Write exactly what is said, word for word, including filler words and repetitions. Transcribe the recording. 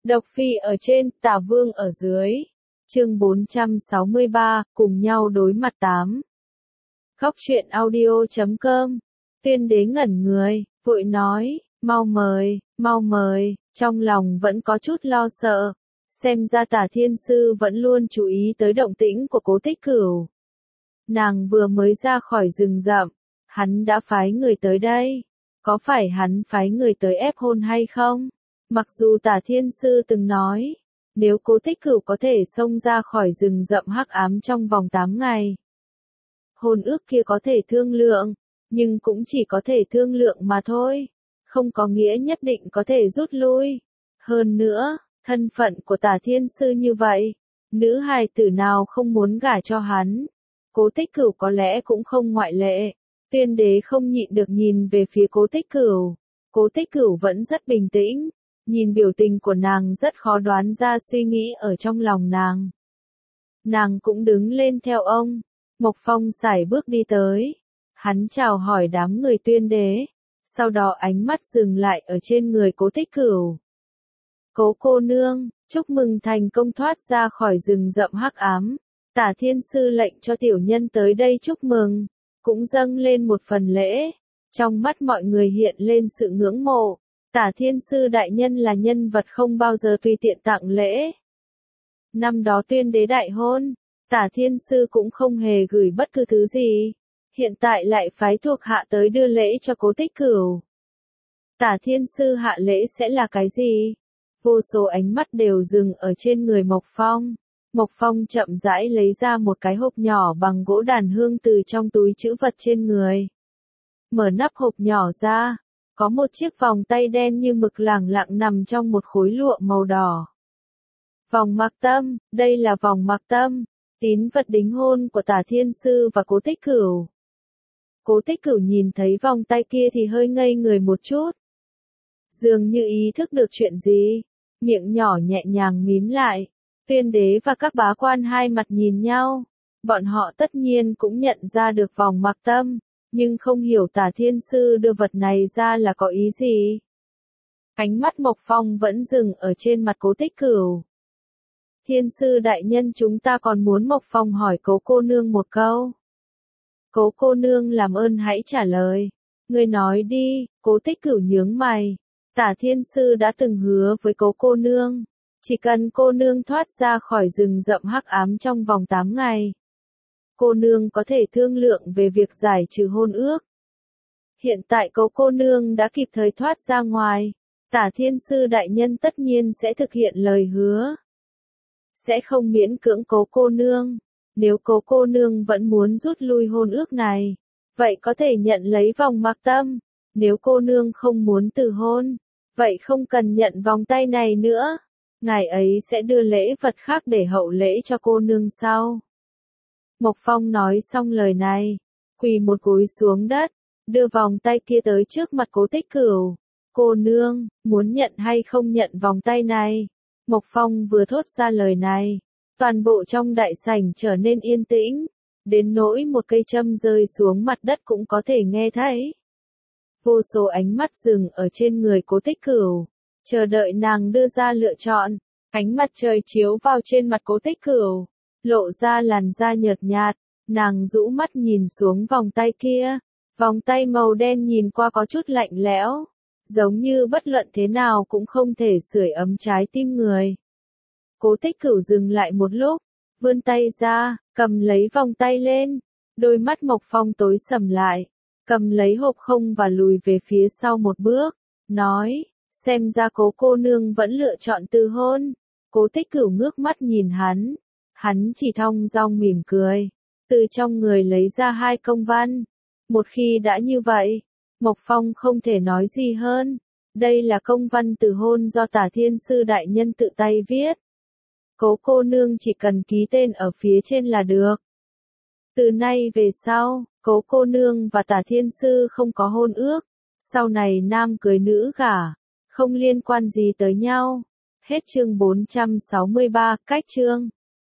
Độc Phi ở trên, Tả Vương ở dưới. Chương bốn trăm sáu mươi ba, cùng nhau đối mặt tám. Khóc chuyện audio chấm com. Tiên đế ngẩn người, vội nói, mau mời, mau mời, trong lòng vẫn có chút lo sợ. Xem ra Tả Thiên Sư vẫn luôn chú ý tới động tĩnh của Cố Tích Cửu. Nàng vừa mới ra khỏi rừng rậm, hắn đã phái người tới đây. Có phải hắn phái người tới ép hôn hay không? Mặc dù Tả Thiên Sư từng nói, nếu Cố Tích Cửu có thể xông ra khỏi rừng rậm hắc ám trong vòng tám ngày, hôn ước kia có thể thương lượng, nhưng cũng chỉ có thể thương lượng mà thôi, không có nghĩa nhất định có thể rút lui. Hơn nữa, thân phận của Tả Thiên Sư như vậy, nữ hài tử nào không muốn gả cho hắn, Cố Tích Cửu có lẽ cũng không ngoại lệ. Tiên đế không nhịn được nhìn về phía Cố Tích Cửu. Cố Tích Cửu vẫn rất bình tĩnh, nhìn biểu tình của nàng rất khó đoán ra suy nghĩ ở trong lòng nàng. Nàng cũng đứng lên theo ông. Mộc Phong sải bước đi tới. Hắn chào hỏi đám người Tuyên đế, sau đó ánh mắt dừng lại ở trên người Cố Tích Cửu. Cố cô nương, chúc mừng thành công thoát ra khỏi rừng rậm hắc ám. Tả Thiên Sư lệnh cho tiểu nhân tới đây chúc mừng, cũng dâng lên một phần lễ. Trong mắt mọi người hiện lên sự ngưỡng mộ. Tả Thiên Sư đại nhân là nhân vật không bao giờ tùy tiện tặng lễ. Năm đó Tuyên đế đại hôn, Tả Thiên Sư cũng không hề gửi bất cứ thứ gì. Hiện tại lại phái thuộc hạ tới đưa lễ cho Cố Tích Cửu. Tả Thiên Sư hạ lễ sẽ là cái gì? Vô số ánh mắt đều dừng ở trên người Mộc Phong. Mộc Phong chậm rãi lấy ra một cái hộp nhỏ bằng gỗ đàn hương từ trong túi trữ vật trên người. Mở nắp hộp nhỏ ra, có một chiếc vòng tay đen như mực lẳng lặng nằm trong một khối lụa màu đỏ. Vòng mặc tâm, đây là vòng mặc tâm, tín vật đính hôn của Tả Thiên Sư và Cố Tích Cửu. Cố Tích Cửu nhìn thấy vòng tay kia thì hơi ngây người một chút. Dường như ý thức được chuyện gì, miệng nhỏ nhẹ nhàng mím lại. Tiên đế và các bá quan hai mặt nhìn nhau, bọn họ tất nhiên cũng nhận ra được vòng mặc tâm, nhưng không hiểu Tả Thiên Sư đưa vật này ra là có ý gì. Ánh mắt Mộc Phong vẫn dừng ở trên mặt Cố Tích Cửu. Thiên Sư đại nhân, chúng ta còn muốn. Mộc Phong hỏi Cố cô nương một câu. Cố cô nương làm ơn hãy trả lời. Ngươi nói đi. Cố Tích Cửu nhướng mày. Tả Thiên Sư đã từng hứa với Cố cô nương, chỉ cần cô nương thoát ra khỏi rừng rậm hắc ám trong vòng tám ngày, cô nương có thể thương lượng về việc giải trừ hôn ước. Hiện tại Cố cô nương đã kịp thời thoát ra ngoài, Tả Thiên Sư đại nhân tất nhiên sẽ thực hiện lời hứa. Sẽ không miễn cưỡng Cố cô nương. Nếu Cố cô nương vẫn muốn rút lui hôn ước này, vậy có thể nhận lấy vòng mặc tâm. Nếu cô nương không muốn từ hôn, vậy không cần nhận vòng tay này nữa. Ngài ấy sẽ đưa lễ vật khác để hậu lễ cho cô nương sau. Mộc Phong nói xong lời này, quỳ một gối xuống đất, đưa vòng tay kia tới trước mặt Cố Tích Cửu. Cô nương, muốn nhận hay không nhận vòng tay này? Mộc Phong vừa thốt ra lời này, toàn bộ trong đại sảnh trở nên yên tĩnh, đến nỗi một cây châm rơi xuống mặt đất cũng có thể nghe thấy. Vô số ánh mắt dừng ở trên người Cố Tích Cửu, chờ đợi nàng đưa ra lựa chọn. Ánh mặt trời chiếu vào trên mặt Cố Tích Cửu, lộ ra làn da nhợt nhạt. Nàng rũ mắt nhìn xuống vòng tay kia. Vòng tay màu đen nhìn qua có chút lạnh lẽo, giống như bất luận thế nào cũng không thể sưởi ấm trái tim người. Cố Tích Cửu dừng lại một lúc, vươn tay ra, cầm lấy vòng tay lên. Đôi mắt Mộc Phong tối sầm lại, cầm lấy hộp không và lùi về phía sau một bước, nói, xem ra Cố cô nương vẫn lựa chọn từ hôn. Cố Tích Cửu ngước mắt nhìn hắn, hắn chỉ thong dong mỉm cười, từ trong người lấy ra hai công văn. Một khi đã như vậy, Mộc Phong không thể nói gì hơn. Đây là công văn từ hôn do Tả Thiên Sư đại nhân tự tay viết. Cố cô nương chỉ cần ký tên ở phía trên là được. Từ nay về sau, Cố cô nương và Tả Thiên Sư không có hôn ước, sau này nam cưới nữ gả, không liên quan gì tới nhau. Hết chương bốn trăm sáu mươi ba, cách chương.